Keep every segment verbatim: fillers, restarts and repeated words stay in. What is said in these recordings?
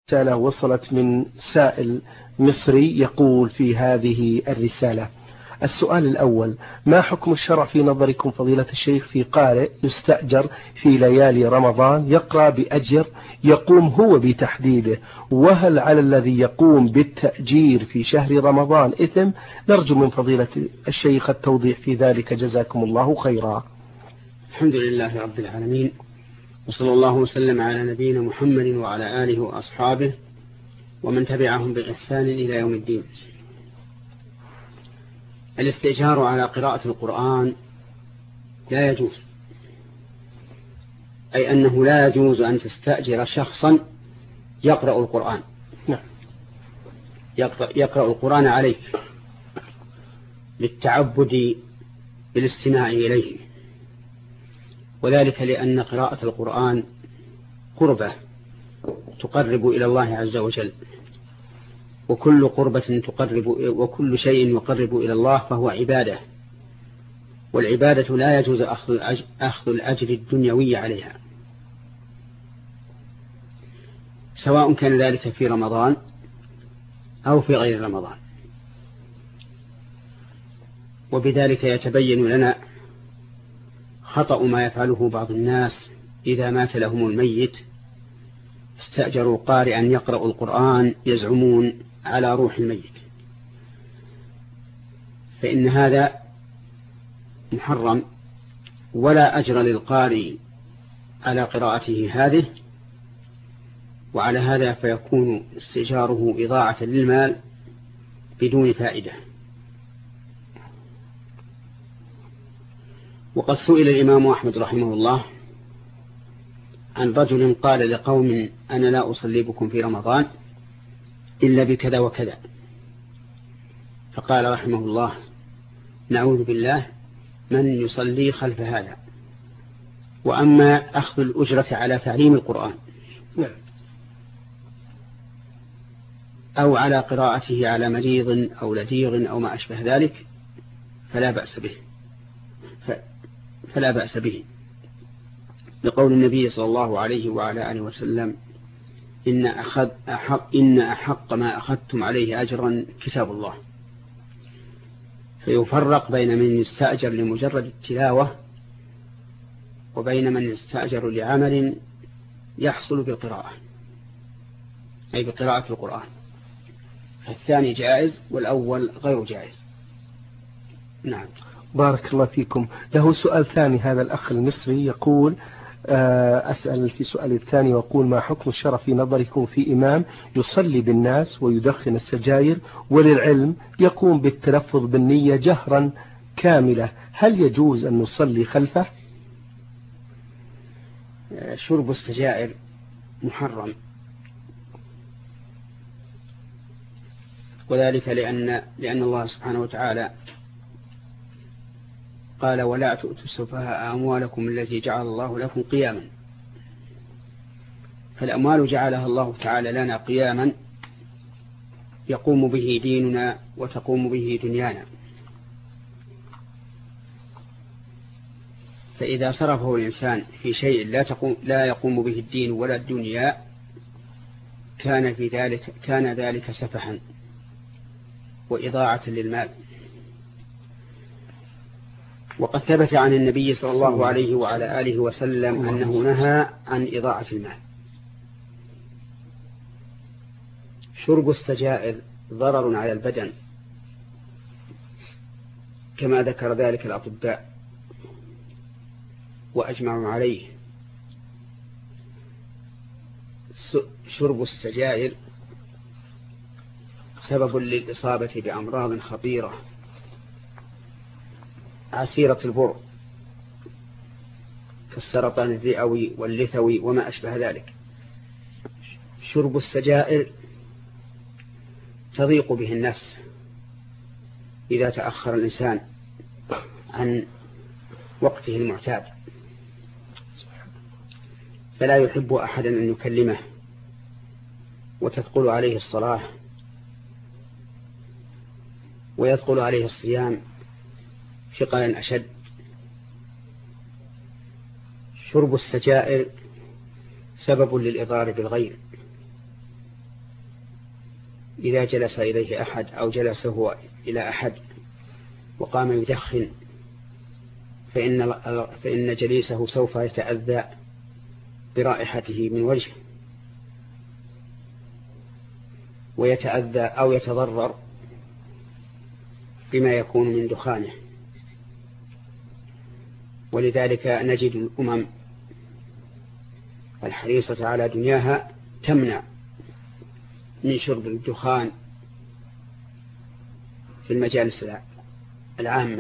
رسالة وصلت من سائل مصري يقول في هذه الرسالة: السؤال الأول: ما حكم الشرع في نظركم فضيلة الشيخ في قارئ يستأجر في ليالي رمضان يقرأ بأجر يقوم هو بتحديده، وهل على الذي يقوم بالتأجير في شهر رمضان إثم؟ نرجو من فضيلة الشيخ التوضيح في ذلك، جزاكم الله خيرا. الحمد لله رب العالمين، وصلى الله وسلم على نبينا محمد وعلى آله وأصحابه ومن تبعهم بإحسان إلى يوم الدين. الاستئجار على قراءة القرآن لا يجوز، أي أنه لا يجوز أن تستأجر شخصا يقرأ القرآن يقرأ, يقرأ القرآن عليك للتعبد بالاستماع إليه، وذلك لأن قراءة القرآن قربة تقرب إلى الله عز وجل، وكل قربة تقرب وكل شيء يقرب إلى الله فهو عبادة، والعبادة لا يجوز أخذ الأجر الدنيوي عليها، سواء كان ذلك في رمضان أو في غير رمضان. وبذلك يتبين لنا خطأ ما يفعله بعض الناس إذا مات لهم الميت استأجروا قارئا يقرأ القرآن يزعمون على روح الميت، فإن هذا محرم، ولا أجر للقارئ على قراءته هذه، وعلى هذا فيكون استئجاره إضاعة للمال بدون فائدة. وقد سئل الإمام أحمد رحمه الله عن رجل قال لقوم: أنا لا أصلي بكم في رمضان إلا بكذا وكذا، فقال رحمه الله: نعوذ بالله من يصلي خلف هذا. وأما أخذ الأجرة على تعليم القرآن أو على قراءته على مريض أو لديغ أو ما أشبه ذلك فلا بأس به فلا بأس به لقول النبي صلى الله عليه وعلى آله وسلم: إن أخذ أحق, إن أحق ما أخذتم عليه أجرا كتاب الله. فيفرق بين من يستأجر لمجرد التلاوة وبين من يستأجر لعمل يحصل بالقراءة، أي بقراءة القرآن، فالثاني جائز والأول غير جائز. نعم. بارك الله فيكم. له سؤال ثاني هذا الأخ المصري يقول: أسأل في سؤال الثاني وأقول: ما حكم الشرع في نظركم في إمام يصلي بالناس ويدخن السجاير وللعلم يقوم بالتلفظ بالنية جهرا كاملة، هل يجوز أن نصلي خلفه؟ شرب السجائر محرم، وذلك لأن, لأن الله سبحانه وتعالى قال: ولا تؤتوا السفهاء أموالكم التي جعل الله لكم قياما. فالأموال جعلها الله تعالى لنا قياما يقوم به ديننا وتقوم به دنيانا، فإذا صرفه الإنسان في شيء لا, تقوم لا يقوم به الدين ولا الدنيا كان, في ذلك كان ذلك سفحا وإضاعة للمال. وقد ثبت عن النبي صلى الله عليه وعلى آله وسلم أنه نهى عن إضاعة المال. شرب السجائر ضرر على البدن كما ذكر ذلك الأطباء وأجمعوا عليه. شرب السجائر سبب للإصابة بأمراض خطيرة عسيرة البر كالسرطان الرئوي واللثوي وما أشبه ذلك. شرب السجائر تضيق به النفس إذا تأخر الإنسان عن وقته المعتاد، فلا يحب أحدا أن يكلمه، وتثقل عليه الصلاة ويثقل عليه الصيام ثقلا أشد. شرب السجائر سبب للإضرار بالغير إذا جلس إليه أحد أو جلس هو إلى أحد وقام يدخن فإن, فإن جليسه سوف يتأذى برائحته من وجهه ويتأذى أو يتضرر بما يكون من دخانه. ولذلك نجد الأمم الحريصة على دنياها تمنع من شرب الدخان في المجالس العامة،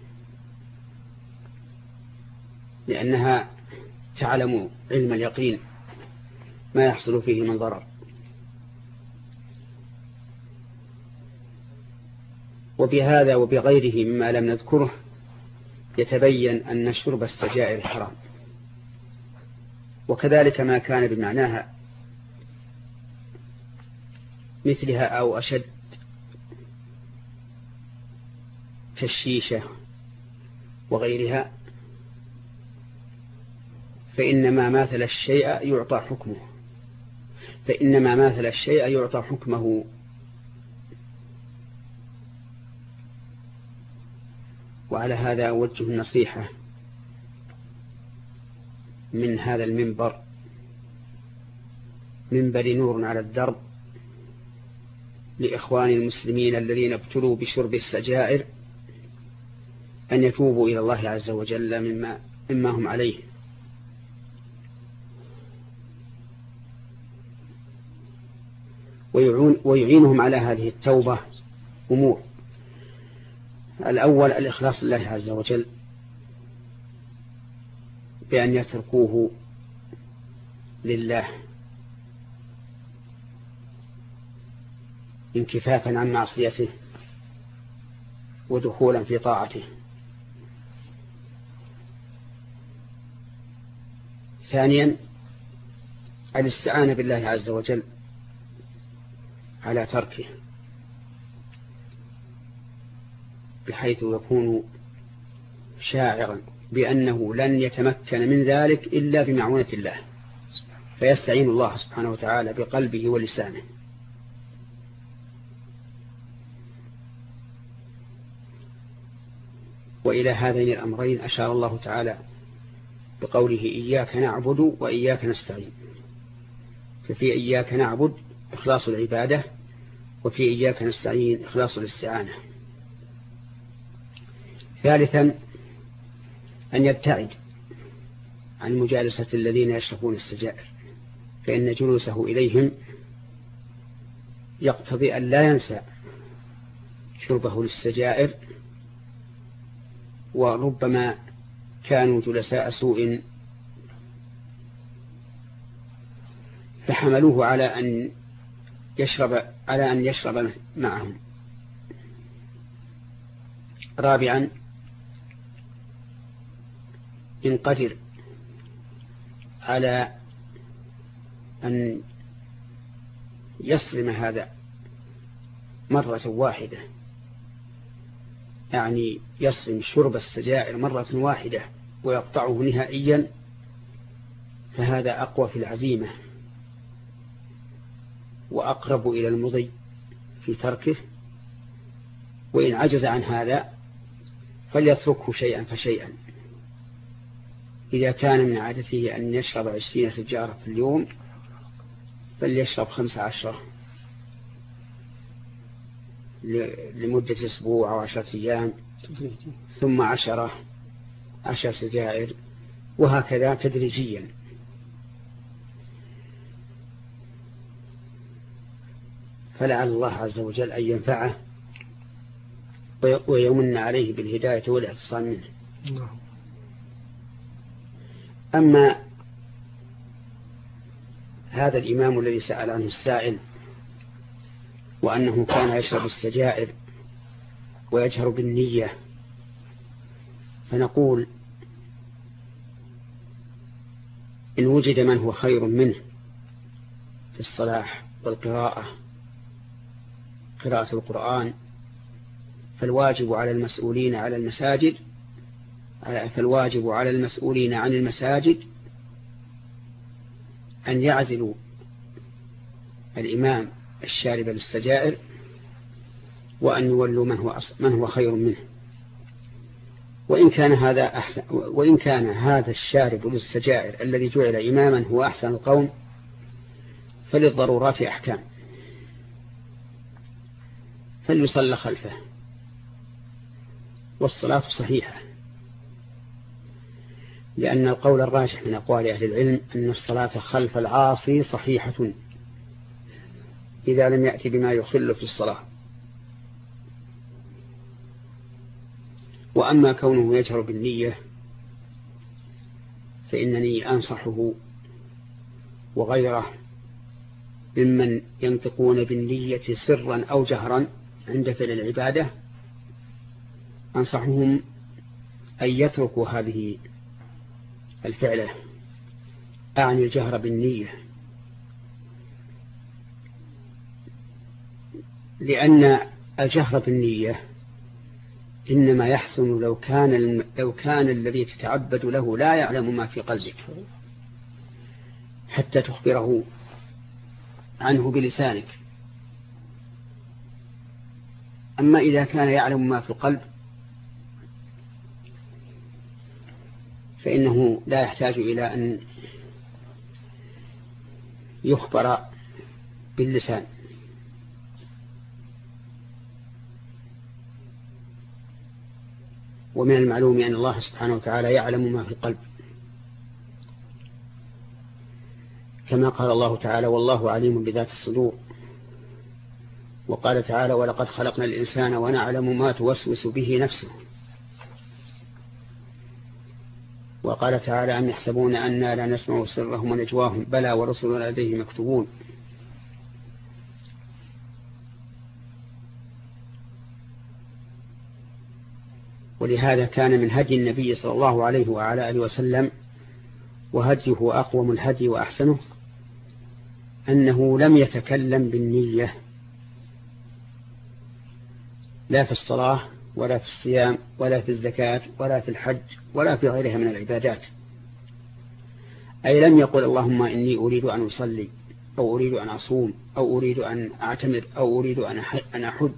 لأنها تعلم علم اليقين ما يحصل فيه من ضرر. وبهذا وبغيره مما لم نذكره يتبين أن شرب السجائر حرام، وكذلك ما كان بمعناها مثلها أو أشد كالشيشة وغيرها، فإنما ماثل الشيء يعطى حكمه فإنما ماثل الشيء يعطى حكمه. وعلى هذا أوجه النصيحة من هذا المنبر، منبر نور على الدرب، لإخوان المسلمين الذين ابتلوا بشرب السجائر أن يتوبوا إلى الله عز وجل مما, مما هم عليه. ويعينهم على هذه التوبة أمور: الأول الإخلاص لله عز وجل بأن يتركوه لله انكفافا عن معصيته ودخولا في طاعته. ثانيا الاستعانة بالله عز وجل على تركه، بحيث يكون شاعرا بأنه لن يتمكن من ذلك إلا بمعونة الله، فيستعين الله سبحانه وتعالى بقلبه ولسانه. وإلى هذين الأمرين أشار الله تعالى بقوله: إياك نعبد وإياك نستعين. ففي إياك نعبد إخلاص العبادة، وفي إياك نستعين إخلاص الاستعانة. ثالثا أن يبتعد عن مجالسة الذين يشربون السجائر، فإن جلوسه إليهم يقتضي أن لا ينسى شربه للسجائر، وربما كانوا جلساء سوء فحملوه على أن يشرب على أن يشرب معهم. رابعا إن قدر على أن يصرم هذا مرة واحدة، يعني يصرم شرب السجائر مرة واحدة ويقطعه نهائيا، فهذا أقوى في العزيمة وأقرب إلى المضي في تركه. وإن عجز عن هذا فليتركه شيئا فشيئا. إذا كان من عادته أن يشرب عشرين سجارة في اليوم فليشرب خمس عشرة لمدة أسبوع أو عشرة أيام، ثم عشرة عشر سجائر، وهكذا تدريجيا. فلعل الله عز وجل أن ينفعه ويمن عليه بالهداية والاعتصام منه. أما هذا الإمام الذي سأل عنه السائل وأنه كان يشرب السجائر ويجهر بالنية، فنقول إن وجد من هو خير منه في الصلاح والقراءة قراءة القرآن فالواجب على المسؤولين على المساجد فالواجب على المسؤولين عن المساجد أن يعزلوا الإمام الشارب للسجائر وأن يولوا من هو, من هو خير منه. وإن كان هذا أحسن، وإن كان هذا الشارب للسجائر الذي جعل إماما هو أحسن القوم، فللضرورات أحكام، فليصلى خلفه، والصلاة صحيحة، لأن القول الراجح من أقوال أهل العلم أن الصلاة خلف العاصي صحيحة إذا لم يأتي بما يخل في الصلاة. وأما كونه يجهر بالنية فإنني أنصحه وغيره ممن ينطقون بالنية سرا أو جهرا عند فعل العبادة، أنصحهم أن يتركوا هذه الفعلة، أعني الجهر بالنية، لأن الجهر بالنية إنما يحسن لو كان لو كان الذي تتعبد له لا يعلم ما في قلبك حتى تخبره عنه بلسانك. أما إذا كان يعلم ما في القلب فإنه لا يحتاج إلى أن يخبر باللسان. ومن المعلوم أن الله سبحانه وتعالى يعلم ما في القلب، كما قال الله تعالى: والله عليم بذات الصدور. وقال تعالى: ولقد خلقنا الإنسان ونعلم ما توسوس به نفسه. وقال تعالى: أم يحسبون أننا لا نسمع سرهم ونجواهم بلى ورسلنا لديه مكتوبون. ولهذا كان من هدي النبي صلى الله عليه وعلى آله وسلم، وهديه أقوم الهدي وأحسنه، أنه لم يتكلم بالنية لا في الصلاة ولا في الصيام ولا في الزكاة ولا في الحج ولا في غيرها من العبادات. أي لم يقل: اللهم إني أريد أن أصلي، أو أريد أن أصوم، أو أريد أن أعتمر، أو أريد أن أحج.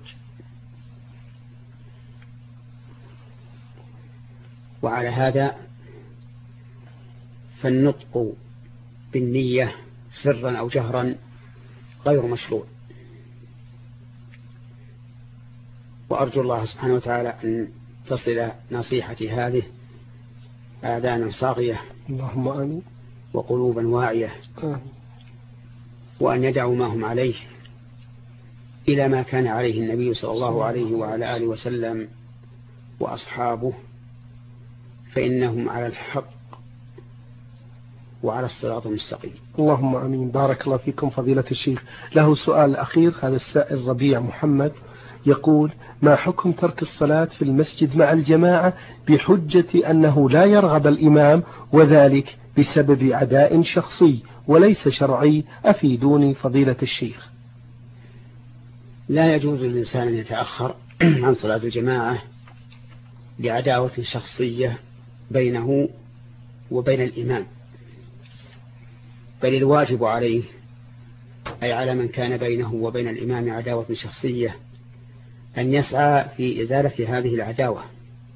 وعلى هذا فالنطق بالنية سرا أو جهرا غير مشروع. وأرجو الله سبحانه وتعالى أن تصل نصيحتي هذه آذانا صاغية، اللهم آمين، وقلوبا واعية، وأن يدعوا ما هم عليه إلى ما كان عليه النبي صلى الله عليه وعلى آله وسلم وأصحابه، فإنهم على الحق وعلى الصراط المستقيم. اللهم آمين. بارك الله فيكم فضيلة الشيخ. له سؤال أخير، هذا السائل ربيع محمد يقول: ما حكم ترك الصلاة في المسجد مع الجماعة بحجة أنه لا يرغب الإمام، وذلك بسبب عداء شخصي وليس شرعي؟ أفيدوني فضيلة الشيخ. لا يجوز للإنسان أن يتأخر عن صلاة الجماعة لعداوة شخصية بينه وبين الإمام، بل الواجب عليه، أي على من كان بينه وبين الإمام عداوة شخصية، أن يسعى في إزالة هذه العداوة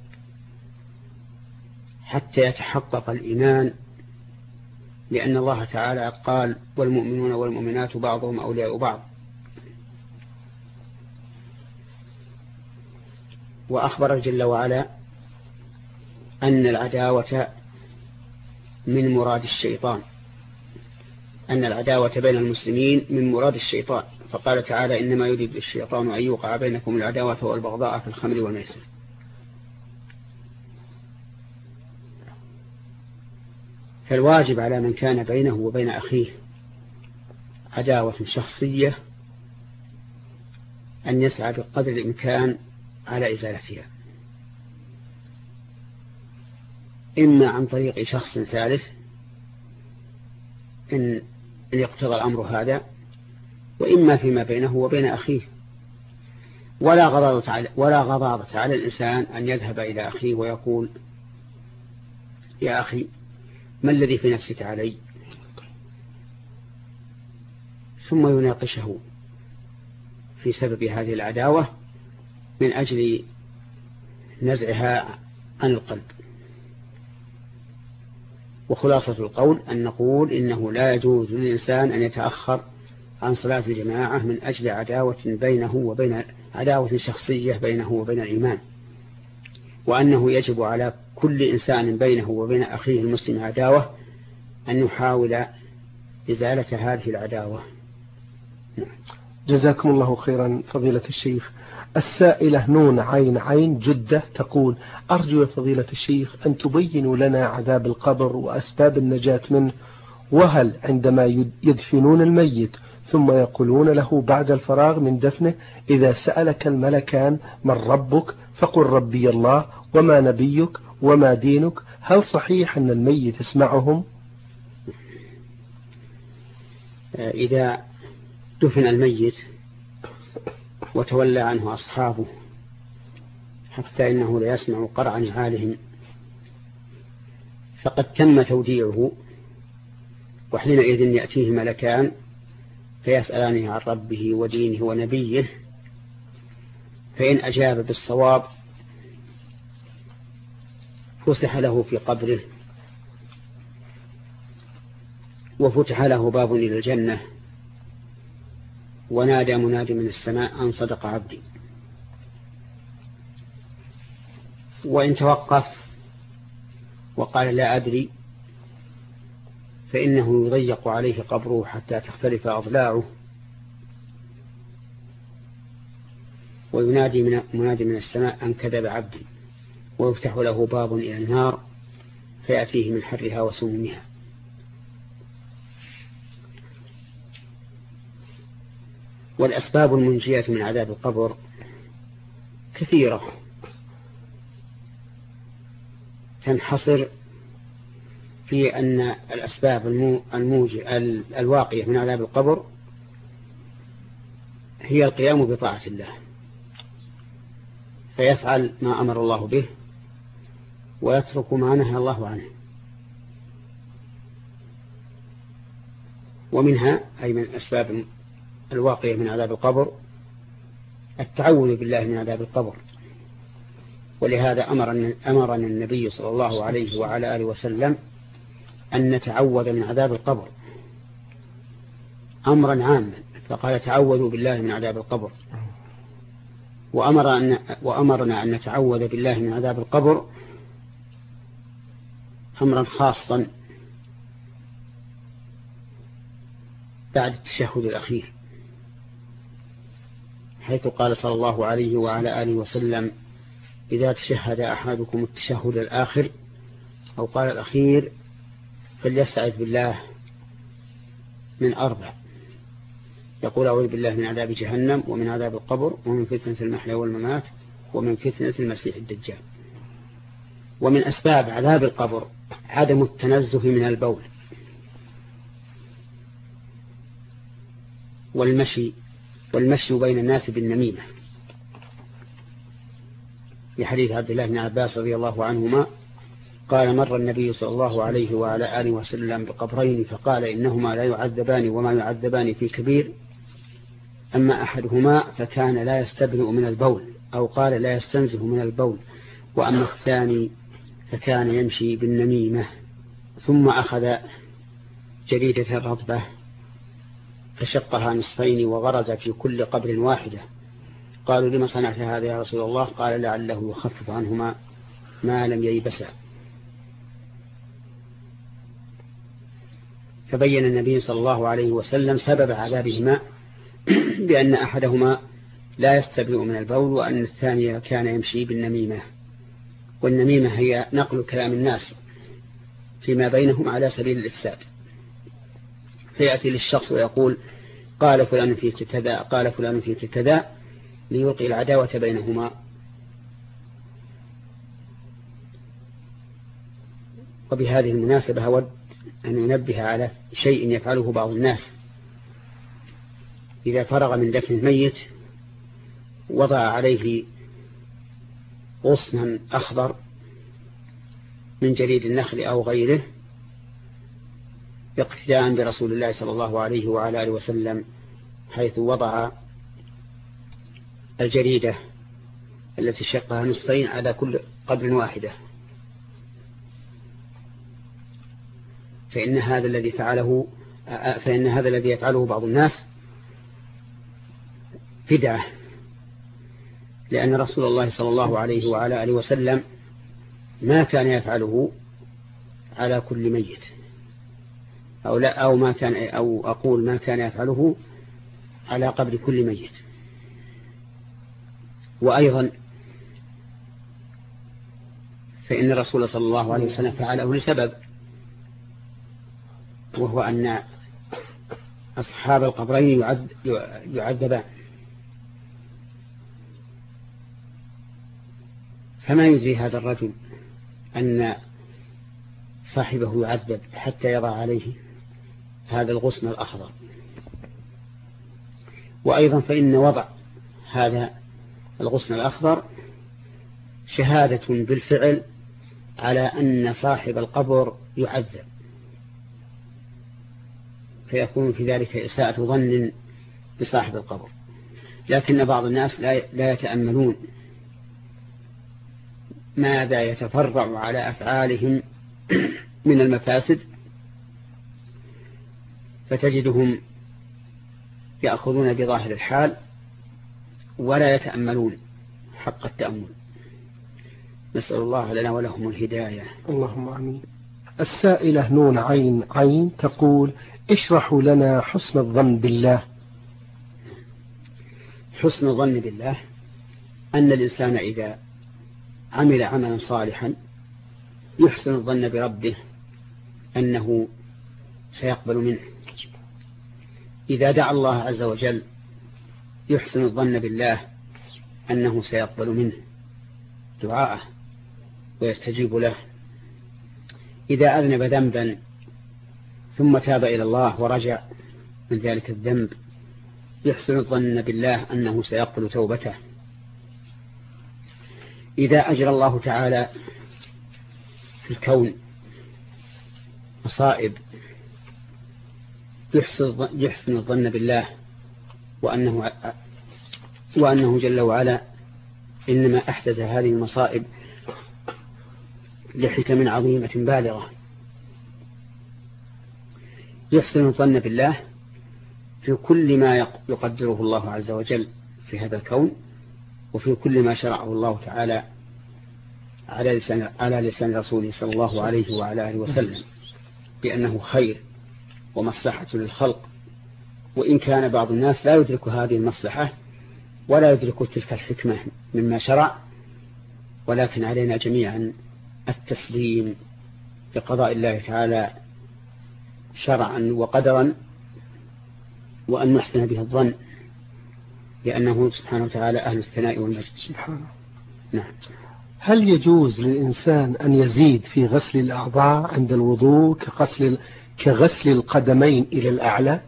حتى يتحقق الإيمان، لأن الله تعالى قال: والمؤمنون والمؤمنات بعضهم أولياء بعض. وأخبر جل وعلا أن العداوة من مراد الشيطان، أن العداوة بين المسلمين من مراد الشيطان، فقال تعالى: إنما يريد الشيطان أن يوقع بينكم العداوة والبغضاء في الخمر والميسر. فالواجب على من كان بينه وبين أخيه عداوة شخصية أن يسعى بقدر الإمكان على إزالتها، إما عن طريق شخص ثالث إن يقتضى الأمر هذا، وإما فيما بينه وبين أخيه. ولا غضاضة على, ولا غضاضة على الإنسان أن يذهب إلى أخيه ويقول: يا أخي ما الذي في نفسك علي؟ ثم يناقشه في سبب هذه العداوة من أجل نزعها عن القلب. وخلاصة القول أن نقول إنه لا يجوز للإنسان أن يتأخر عن صلاة الجماعة من أجل عداوة بينه وبين عداوة شخصية بينه وبين الإيمان، وأنه يجب على كل إنسان بينه وبين أخيه المسلم عداوة أن يحاول إزالة هذه العداوة. جزاكم الله خيرا فضيلة الشيخ. السائلة نون عين عين جدة تقول: أرجو فضيلة الشيخ أن تبينوا لنا عذاب القبر وأسباب النجاة منه، وهل عندما يدفنون الميت ثم يقولون له بعد الفراغ من دفنه: إذا سألك الملكان من ربك فقل ربي الله وما نبيك وما دينك، هل صحيح أن الميت يسمعهم؟ إذا دفن الميت وتولى عنه أصحابه حتى إنه لا يسمع قرع نعالهم فقد تم توديعه، وحينئذ يأتيه ملكان فيسألانه عن ربه ودينه ونبيه، فإن أجاب بالصواب فسح له في قبره وفتح له باب إلى الجنة، ونادى منادي من السماء أن صدق عبدي. وإن توقف وقال لا أدري فإنه يضيق عليه قبره حتى تختلف أضلاعه، وينادي من منادي من السماء أن كذب عبدي، ويفتح له باب إلى النار فيأتيه من حرها وسمومها. والأسباب المنجية من عذاب القبر كثيرة، تنحصر في أن الأسباب الموجية الواقية من عذاب القبر هي القيام بطاعة الله، فيفعل ما أمر الله به ويترك ما نهى الله عنه. ومنها أي من الأسباب الواقية من عذاب القبر التعوذ بالله من عذاب القبر، ولهذا أمرنا, أمرنا النبي صلى الله عليه وعلى آله وسلم أن نتعوذ من عذاب القبر أمرا عاما، فقال تعوذوا بالله من عذاب القبر، وأمر أن وأمرنا أن نتعوذ بالله من عذاب القبر أمرا خاصا بعد التشهد الأخير، حيث قال صلى الله عليه وعلى آله وسلم: إذا تشهد أحدكم التشهد الآخر أو قال الأخير فليستعذ بالله من أربع، يقول: أعوذ بالله من عذاب جهنم ومن عذاب القبر ومن فتنة المحيا والممات ومن فتنة المسيح الدجال. ومن أسباب عذاب القبر عدم التنزه من البول والمشي والمشي بين الناس بالنميمة، لحديث عبد الله بن عباس رضي الله عنهما قال: مر النبي صلى الله عليه وعلى آله وسلم بقبرين فقال: إنهما لا يعذبان وما يعذبان في كبير، أما أحدهما فكان لا يستبرئ من البول أو قال لا يستنزه من البول، وأما الثاني فكان يمشي بالنميمة. ثم أخذ جريدة رطبة فشقها نصفين وغرز في كل قبر واحدة. قالوا: لما صنعت هذا يا رسول الله؟ قال: لعله يخفف عنهما ما لم ييبسا. فبين النبي صلى الله عليه وسلم سبب عذابهما بأن أحدهما لا يستبرئ من البول، وأن الثاني كان يمشي بالنميمة. والنميمة هي نقل كلام الناس فيما بينهم على سبيل الإفساد، فيأتي للشخص ويقول: قال فلان فيك كذا، قال فلان فيك كذا، ليلقي العداوة بينهما. وبهذه المناسبة أود أن ينبه على شيء يفعله بعض الناس: إذا فرغ من دفن الميت وضع عليه غصنا أخضر من جريد النخل أو غيره، اقتداء برسول الله صلى الله عليه وعلى آله وسلم، حيث وضع الجريدة التي شقها نصفين على كل قدر واحدة، فإن هذا الذي فعله فإن هذا الذي يفعله بعض الناس بدعة، لأن رسول الله صلى الله عليه وعلى آله وسلم ما كان يفعله على كل ميت، أو لا أو ما كان أو أقول ما كان يفعله على قبر كل ميت. وأيضا فإن الرسول صلى الله عليه وسلم فعله لسبب، وهو أن أصحاب القبرين يعذبان، فما يجزي هذا الرجل أن صاحبه يعذب حتى يضع عليه هذا الغصن الأخضر. وأيضا فإن وضع هذا الغصن الأخضر شهادة بالفعل على أن صاحب القبر يعذب، فيكون في ذلك إساءة ظن بصاحب القبر. لكن بعض الناس لا يتأملون ماذا يتفرع على أفعالهم من المفاسد، فتجدهم يأخذون بظاهر الحال ولا يتأملون حق التأمل. نسأل الله لنا ولهم الهداية. اللهم آمين. السائلة نون عين عين تقول: اشرحوا لنا حسن الظن بالله. حسن الظن بالله أن الإنسان إذا عمل عملا صالحا يحسن الظن بربه أنه سيقبل منه. إذا دعا الله عز وجل يحسن الظن بالله أنه سيقبل منه دعاءه ويستجيب له. إذا أذنب ذنبا ثم تاب إلى الله ورجع من ذلك الذنب يحسن الظن بالله أنه سيقبل توبته. إذا أجرى الله تعالى في الكون مصائب يحسن الظن بالله وأنه, وأنه جل وعلا إنما أحدث هذه المصائب لحكم عظيمة بالغة. يحسن الظن بالله في كل ما يقدره الله عز وجل في هذا الكون، وفي كل ما شرعه الله تعالى على لسان, على لسان رسوله صلى الله عليه وعلى آله وسلم بأنه خير ومصلحة للخلق. وإن كان بعض الناس لا يدرك هذه المصلحة ولا يدرك تلك الحكمة مما شرع، ولكن علينا جميعا التسليم لقضاء الله تعالى شرعا وقدرا، وأن نحسن به الظن لأنه سبحانه وتعالى أهل الثناء والمجد سبحانه. نعم. هل يجوز للإنسان أن يزيد في غسل الأعضاء عند الوضوء كغسل, كغسل القدمين إلى الأعلى؟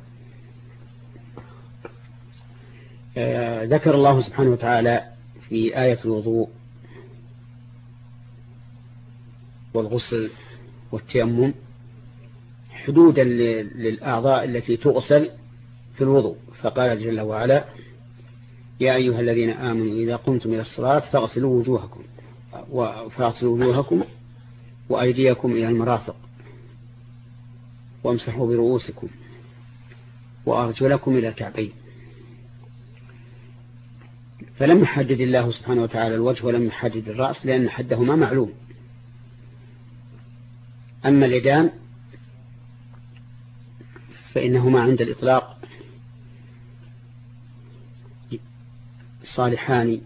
آه ذكر الله سبحانه وتعالى في آية الوضوء والغسل والتيمم حدودا للأعضاء التي تغسل في الوضوء، فقال جل وعلا: يا أيها الذين آمنوا إذا قمتم إلى الصلاة فاغسلوا وجوهكم فاغسلوا وجوهكم وأيديكم إلى المرافق وامسحوا برؤوسكم وأرجلكم إلى الكعبين. فلم يحدد الله سبحانه وتعالى الوجه ولم يحدد الرأس لأن حدهما معلوم. أما اليدان فإنهما عند الإطلاق صالحان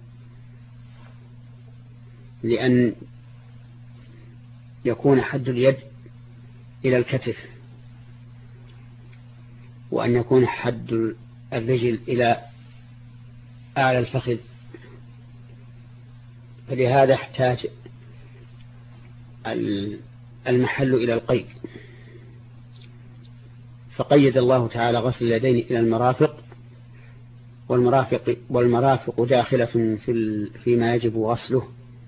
لأن يكون حد اليد إلى الكتف، وأن يكون حد الرجل إلى أعلى الفخذ، فلهذا احتاج المحل إلى القيد، فقيد الله تعالى غسل اليدين إلى المرافق، والمرافق, والمرافق داخلة في فيما يجب غسله،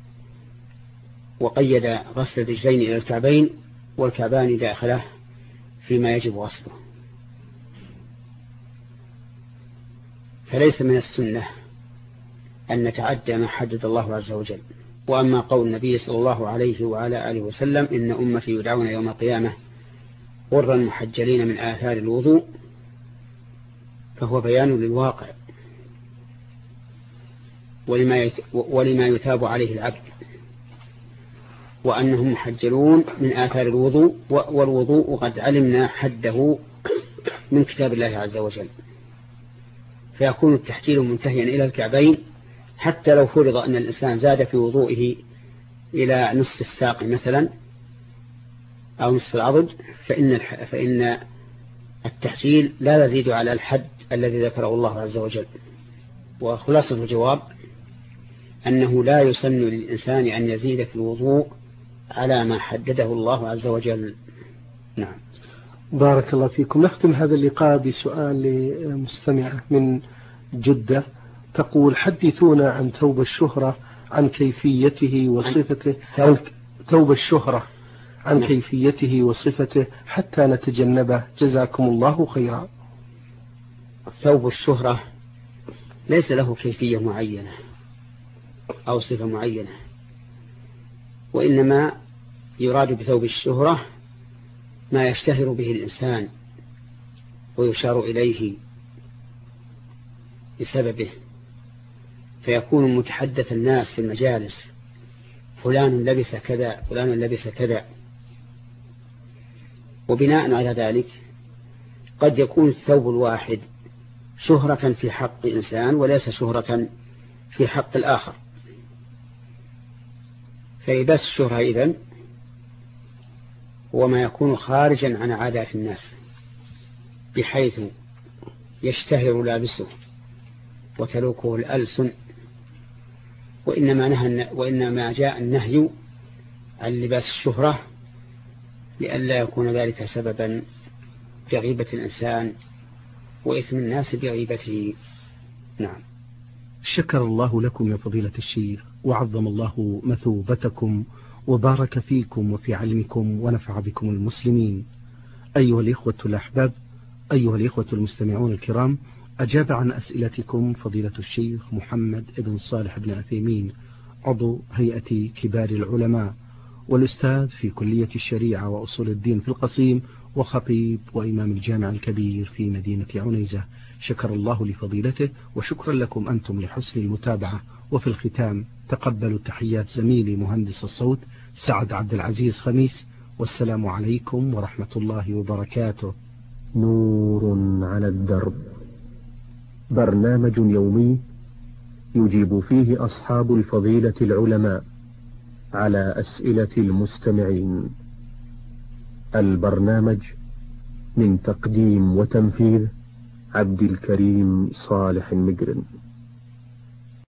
وقيد غسل الرجلين إلى الكعبين، والكعبان داخله فيما يجب غسله. فليس من السنة أن نتعدى ما حدد الله عز وجل. وأما قول النبي صلى الله عليه وعلى آله وسلم إن أمتي يدعون يوم القيامة غرا محجلين من آثار الوضوء، فهو بيان للواقع ولما ولما يثاب عليه العبد، وأنهم محجلون من آثار الوضوء، والوضوء قد علمنا حده من كتاب الله عز وجل، فيكون التحجيل منتهيا إلى الكعبين، حتى لو فرض أن الإنسان زاد في وضوئه إلى نصف الساق مثلا أو نصف العضد، فإن, فإن التحجيل لا يزيد على الحد الذي ذكره الله عز وجل. وخلاصة الجواب أنه لا يسن للإنسان أن يزيد في الوضوء على ما حدده الله عز وجل. نعم. بارك الله فيكم. نختم هذا اللقاء بسؤال لمستمعة من جدة تقول: حدثونا عن ثوب الشهرة، عن كيفيته وصفته. عن ثوب الشهرة عن نعم. كيفيته وصفته حتى نتجنبه، جزاكم الله خيرا. ثوب الشهرة ليس له كيفية معينة أو صفة معينة، وإنما يراد بثوب الشهرة ما يشتهر به الإنسان ويشار إليه بسببه، فيكون متحدث الناس في المجالس: فلان لبس كذا، فلان لبس كذا. وبناء على ذلك قد يكون الثوب الواحد شهرة في حق إنسان وليس شهرة في حق الآخر، فلباس الشهرة إذن هو ما يكون خارجا عن عادات الناس، بحيث يشتهر لابسه وتلوكه الألسن. وإنما, نهى وإنما جاء النهي عن لباس الشهرة لئلا يكون ذلك سببا في غيبة الإنسان وإثم الناس بغيبته. نعم. شكر الله لكم يا فضيلة الشيخ، وعظم الله مثوبتكم، وبارك فيكم وفي علمكم، ونفع بكم المسلمين. أيها الإخوة الأحباب، أيها الإخوة المستمعون الكرام، أجاب عن أسئلتكم فضيلة الشيخ محمد بن صالح بن عثيمين، عضو هيئة كبار العلماء والأستاذ في كلية الشريعة وأصول الدين في القصيم، وخطيب وإمام الجامع الكبير في مدينة عنيزة. شكر الله لفضيلته، وشكرا لكم أنتم لحسن المتابعة. وفي الختام تقبلوا تحيات زميلي مهندس الصوت سعد عبد العزيز خميس، والسلام عليكم ورحمة الله وبركاته. نور على الدرب، برنامج يومي يجيب فيه أصحاب الفضيلة العلماء على أسئلة المستمعين. البرنامج من تقديم وتنفيذ عبد الكريم صالح المجرم.